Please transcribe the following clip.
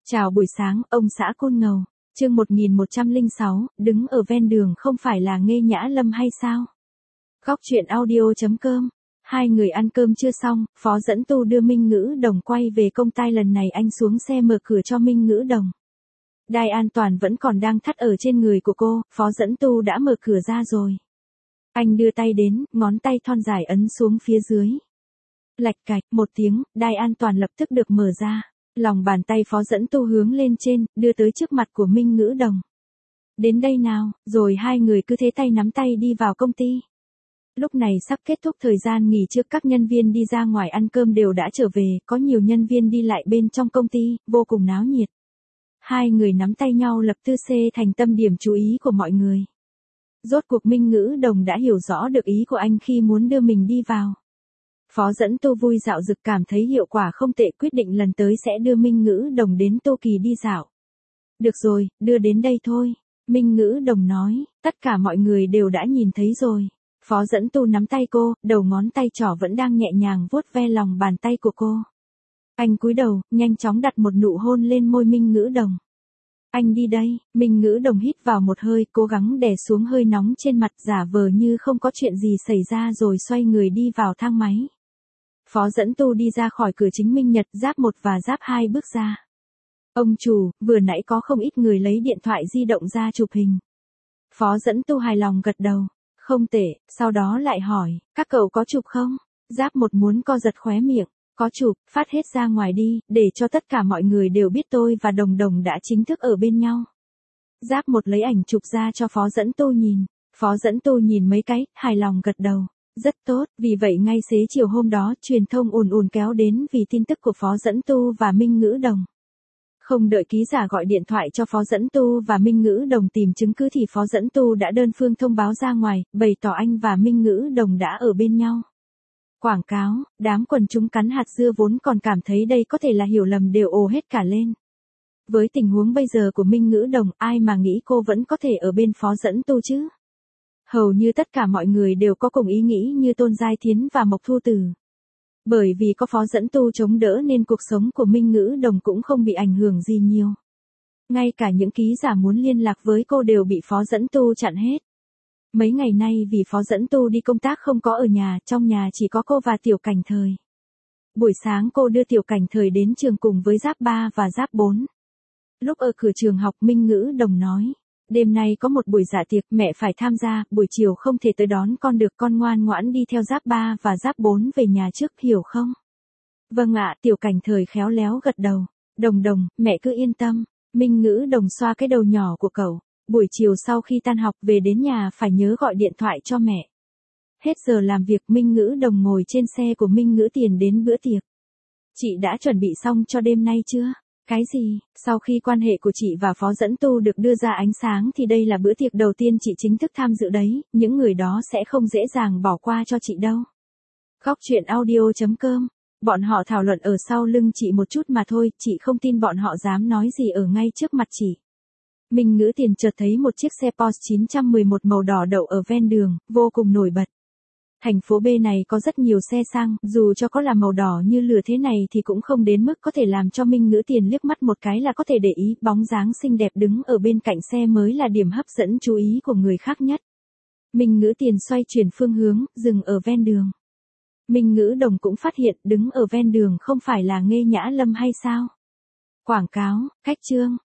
Chào buổi sáng, ông xã Côn Ngầu. Chương 1106, đứng ở ven đường không phải là Nghê Nhã Lâm hay sao? Góc truyện audio.com. Hai người ăn cơm chưa xong, Phó Dẫn Tu đưa Minh Ngữ Đồng quay về công ty, lần này anh xuống xe mở cửa cho Minh Ngữ Đồng. Đai an toàn vẫn còn đang thắt ở trên người của cô, Phó Dẫn Tu đã mở cửa ra rồi. Anh đưa tay đến, ngón tay thon dài ấn xuống phía dưới. Lạch cạch, một tiếng, đai an toàn lập tức được mở ra. Lòng bàn tay Phó Dẫn Tu hướng lên trên, đưa tới trước mặt của Minh Ngữ Đồng. Đến đây nào, rồi hai người cứ thế tay nắm tay đi vào công ty. Lúc này sắp kết thúc thời gian nghỉ trước, các nhân viên đi ra ngoài ăn cơm đều đã trở về, có nhiều nhân viên đi lại bên trong công ty, vô cùng náo nhiệt. Hai người nắm tay nhau lập tức thành tâm điểm chú ý của mọi người. Rốt cuộc Minh Ngữ Đồng đã hiểu rõ được ý của anh khi muốn đưa mình đi vào. Phó Dẫn Tu vui dạo dực, cảm thấy hiệu quả không tệ, quyết định lần tới sẽ đưa Minh Ngữ Đồng đến Tô Kỳ đi dạo. Được rồi, đưa đến đây thôi. Minh Ngữ Đồng nói, tất cả mọi người đều đã nhìn thấy rồi. Phó Dẫn Tu nắm tay cô, đầu ngón tay trỏ vẫn đang nhẹ nhàng vuốt ve lòng bàn tay của cô. Anh cúi đầu, nhanh chóng đặt một nụ hôn lên môi Minh Ngữ Đồng. Anh đi đây. Minh Ngữ Đồng hít vào một hơi, cố gắng đè xuống hơi nóng trên mặt, giả vờ như không có chuyện gì xảy ra rồi xoay người đi vào thang máy. Phó Dẫn Tu đi ra khỏi cửa chính Minh Nhật Giáp 1 và Giáp 2 bước ra. Ông chủ, vừa nãy có không ít người lấy điện thoại di động ra chụp hình. Phó Dẫn Tu hài lòng gật đầu. Không tệ, sau đó lại hỏi, các cậu có chụp không? Giáp 1 muốn co giật khóe miệng. Có chụp, phát hết ra ngoài đi, để cho tất cả mọi người đều biết tôi và Đồng Đồng đã chính thức ở bên nhau. Giáp 1 lấy ảnh chụp ra cho Phó Dẫn Tu nhìn. Phó Dẫn Tu nhìn mấy cái, hài lòng gật đầu. Rất tốt, vì vậy ngay xế chiều hôm đó, truyền thông ùn ùn kéo đến vì tin tức của Phó Dẫn Tu và Minh Ngữ Đồng. Không đợi ký giả gọi điện thoại cho Phó Dẫn Tu và Minh Ngữ Đồng tìm chứng cứ thì Phó Dẫn Tu đã đơn phương thông báo ra ngoài, bày tỏ anh và Minh Ngữ Đồng đã ở bên nhau. Quảng cáo, đám quần chúng cắn hạt dưa vốn còn cảm thấy đây có thể là hiểu lầm đều ồ hết cả lên. Với tình huống bây giờ của Minh Ngữ Đồng, ai mà nghĩ cô vẫn có thể ở bên Phó Dẫn Tu chứ? Hầu như tất cả mọi người đều có cùng ý nghĩ như Tôn Giai Thiến và Mộc Thu Tử. Bởi vì có Phó Dẫn Tu chống đỡ nên cuộc sống của Minh Ngữ Đồng cũng không bị ảnh hưởng gì nhiều. Ngay cả những ký giả muốn liên lạc với cô đều bị Phó Dẫn Tu chặn hết. Mấy ngày nay vì Phó Dẫn Tu đi công tác không có ở nhà, trong nhà chỉ có cô và Tiểu Cảnh Thời. Buổi sáng cô đưa Tiểu Cảnh Thời đến trường cùng với Giáp 3 và Giáp 4. Lúc ở cửa trường học, Minh Ngữ Đồng nói, đêm nay có một buổi dạ tiệc, mẹ phải tham gia, buổi chiều không thể tới đón con được, con ngoan ngoãn đi theo Giáp 3 và Giáp 4 về nhà trước, hiểu không? Vâng ạ, Tiểu Cảnh Thời khéo léo gật đầu. Đồng Đồng, mẹ cứ yên tâm. Minh Ngữ Đồng xoa cái đầu nhỏ của cậu. Buổi chiều sau khi tan học về đến nhà phải nhớ gọi điện thoại cho mẹ. Hết giờ làm việc, Minh Ngữ Đồng ngồi trên xe của Minh Ngữ Tiền đến bữa tiệc. Chị đã chuẩn bị xong cho đêm nay chưa? Cái gì? Sau khi quan hệ của chị và Phó Dẫn Tu được đưa ra ánh sáng thì đây là bữa tiệc đầu tiên chị chính thức tham dự đấy, những người đó sẽ không dễ dàng bỏ qua cho chị đâu. Góc truyện audio.com. Bọn họ thảo luận ở sau lưng chị một chút mà thôi, chị không tin bọn họ dám nói gì ở ngay trước mặt chị. Minh Ngữ Tiền chợt thấy một chiếc xe Porsche 911 màu đỏ đậu ở ven đường, vô cùng nổi bật. Thành phố B này có rất nhiều xe sang, dù cho có là màu đỏ như lửa thế này thì cũng không đến mức có thể làm cho Minh Ngữ Tiền liếc mắt một cái là có thể để ý, bóng dáng xinh đẹp đứng ở bên cạnh xe mới là điểm hấp dẫn chú ý của người khác nhất. Minh Ngữ Tiền xoay chuyển phương hướng, dừng ở ven đường. Minh Ngữ Đồng cũng phát hiện đứng ở ven đường không phải là Nghê Nhã Lâm hay sao? Quảng cáo, cách chương.